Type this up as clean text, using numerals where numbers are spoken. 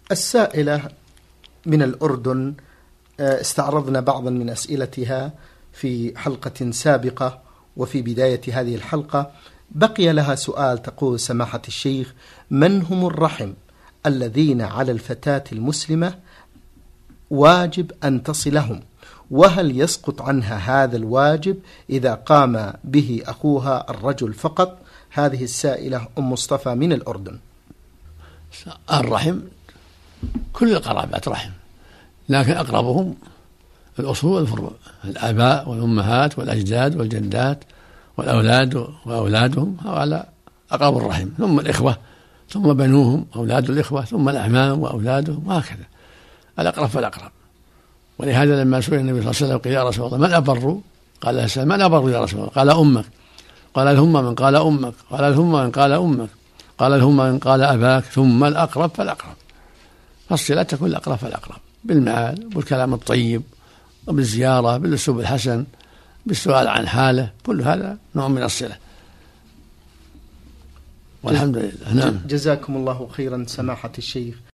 السائلة من الأردن استعرضنا بعضا من أسئلتها في حلقة سابقة، وفي بداية هذه الحلقة بقي لها سؤال. تقول: سماحة الشيخ، من هم الرحم الذين على الفتاة المسلمة واجب أن تصلهم، وهل يسقط عنها هذا الواجب إذا قام به أخوها الرجل فقط؟ هذه السائلة أم مصطفى من الأردن. الرحم كل القرابات رحم، لكن أقربهم الأصول والفروع، الآباء والأمهات والأجداد والجدات والأولاد وأولادهم، هؤلاء أقرب الرحم، ثم الإخوة، ثم بنوهم أولاد الإخوة، ثم الأعمام وأولادهم، وهكذا الأقرب فالأقرب. ولهذا لما سئل النبي صلى الله عليه وسلم قيل: يا رسول الله من أبر؟ قال له: سلم: من أبر يا رسول الله؟ قال: أمك. قال: ثم من؟ قال: أمك. قال: ثم من؟ قال: أمك. قال: ثم من؟ قال: أباك. ثم الأقرب فالأقرب. فالصلة تكون الأقرب فالأقرب، بالمال، بالكلام الطيب، وبالزيارة، بالأسلوب الحسن، بالسؤال عن حاله، كل هذا نوع من الصلة. والحمد لله. نعم. جزاكم الله خيرا سماحة الشيخ.